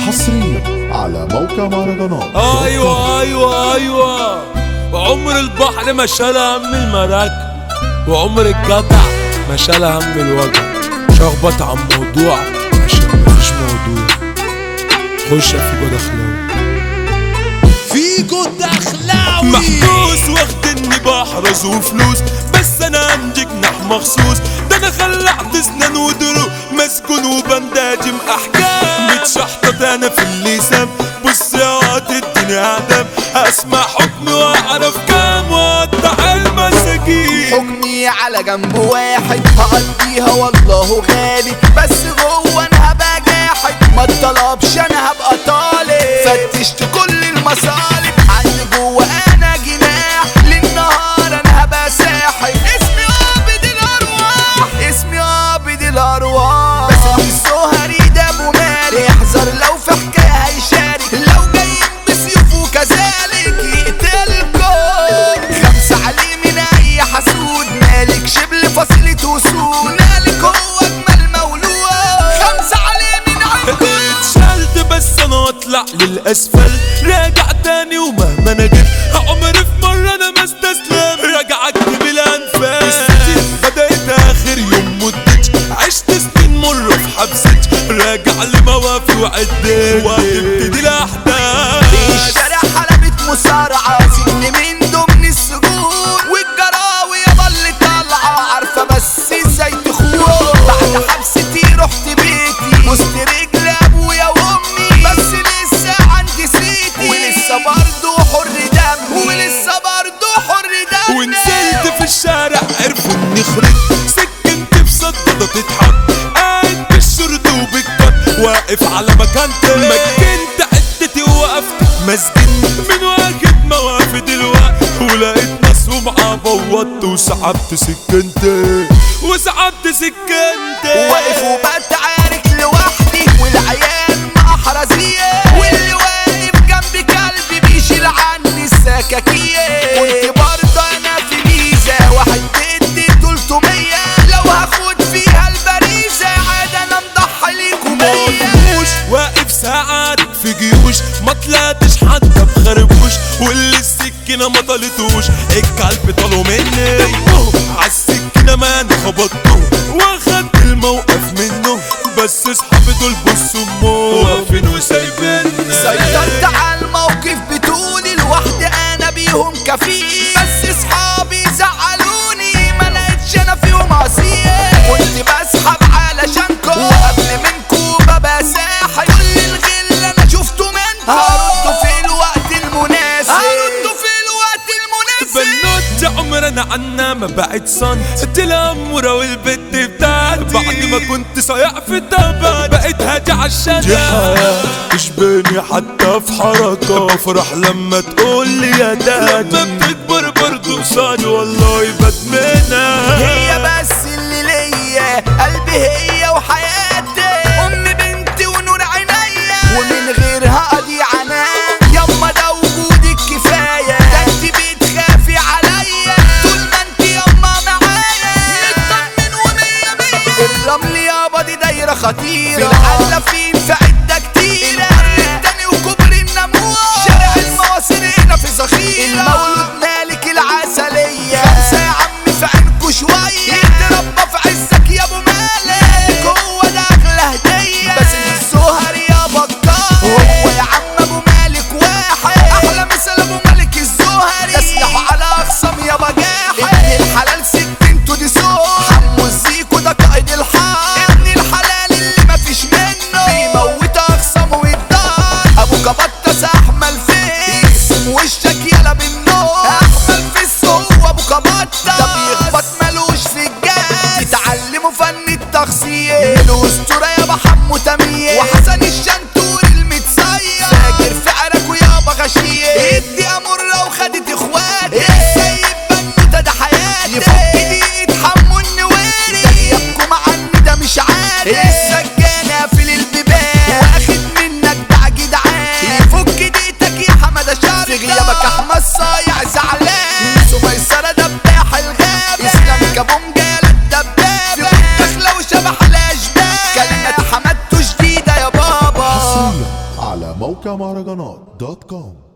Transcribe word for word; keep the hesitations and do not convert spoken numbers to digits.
حصريا على موقع مهرجانات. ايوه ايوه ايوه عمر البحر ما شال هم المراكب، وعمر الجدع ما شال هم الوجع. شخبط عن موضوع عشان مفيش موضوع. خش يا فيجو دخلاوي، فيجو دخلاوي محبوس واخدني بحرز وفلوس، بس انا عندي جناح مخصوص. ده انا خلعت اسنان ودروق، مسجون وبنداجم احكام. متشحطط انا في اللسان، بص يا وقت اديني اعدام. اسمع حكمي واعرف كام واقطع المساجين. حكمي على جنب واحد هقضيها والله غالي، بس جوه انا هبقى جاحد. ما اتطلبش انا هبقى طالب، فتشت كل المصالب عندي جوه انا جناح. للنهار انا هبقى ساحب، اسمي عابد الارواح، اسمي عابد الارواح. بس السهري ده ابو مالك، احذر لو في حكايه هيشارك. لو جايين بسيوفه كذلك يقتلكم. خمسه عليه من اي حسود، مالك شبل فصيلة وسود. مالك هو اجمل مولود، خمسه عليه من عندكم. اتشلت بس انا اطلع للاسفل، راجع تاني ومهما انا جيت عمري في مره انا ما استسلم. راجع اكتب الانفاس، بدأت اخر يوم مدتش، عشت سنين مره في حبستش. راجع لموافي وعديت وهتبتدي الاحداث. الشارع حلبة مصارعة، سن من ضمن السجون. والجراوي يابا اللي طالعة عارفة بس ازاي تخون. بعد حبستي رحت بيتي، وسط رجل ابويا وامي، بس لسه عندي سيتي. ولسه برضو حر دمي، ولسه برضو حر دمي. ونزلت في الشارع عرفوا اني خرجت، سكنت في صدى تتحط. قاعد بالشرطة وبالكت، واقف على مكانتي. مكنت عدتي ووقفت مسجن من واخد موافي دلوقتي. ولقيت ناس ومعاه بوطت، وسحبت سكنتي وسحبت سكنتي. واقف وبتعارك لوحدي، والعيال محرزية. واللي واقف جنبي كلبي بيشيل عني السكاكية. كنت برضه انا في ميزة، واحد ضد تلتمية. لو هاخد فيها البريزة عاد انا مضحي ليكم مية. واقف ساعات في جيوش، ما طلعتش حتى بخربوش. واللي السكينة ما طالتوش، الكلب طالوا مني. عالسكينة ما انا خبطته، واخدت الموقف منه. بس اصحابي دول بصوا امه واقفين وسايبيني. سيطرت على الموقف بطولي لوحدي، انا بيهم كفيل. بس اصحابي زعلوني، ما لقيتش انا فيهم عصير. كنت بسحب علشانكم، وقبل منكم ببقى ساحب. كل الغل انا شفته منكم، هرده في الوقت المناسب، هرده في الوقت المناسب. بنوت عمرنا عنا ما بعد صن، الاموره والبت بتاعتي. بعد ما كنت صايع في التبات، بقيت هاجي عالشارع. دي حياة تشبهني حتى في حركة، افرح لما تقول لي يا دادي. لما بتكبر برضه قصادي والله بدمنها. هي بس اللي ليا قلبي، هي وحياتي. ام بنتي ونور عينيا، ومن غيرها اضيع انا. يما ده وجودك كفايه، ده انت بتخافي عليا. طول ما انت يما معايا نطمن ومية مية. الرمل يابا دي دايره خطيره، في الحلفين في عده كتيره. التاني وكوبري الناموس، شارع المواصل هنا في ذخيره. المولود مالك العسليه، خمسه يا عم في عينكوا شويه. يتربى في عزك يا ابو مالك، هو ده اغلى هديه. بس السهر يا بطال، هو يا عم ابو مالك واحد. احلى مثل ابو مالك الزهري، تسلح على اخصام يا بجاحد. ابن الحلال سكنته دي صوت، حمو الزيكو ده قائد الحار. ابن الحلال اللي مفيش منه، بيموت موقع مهرجانات دوت كوم.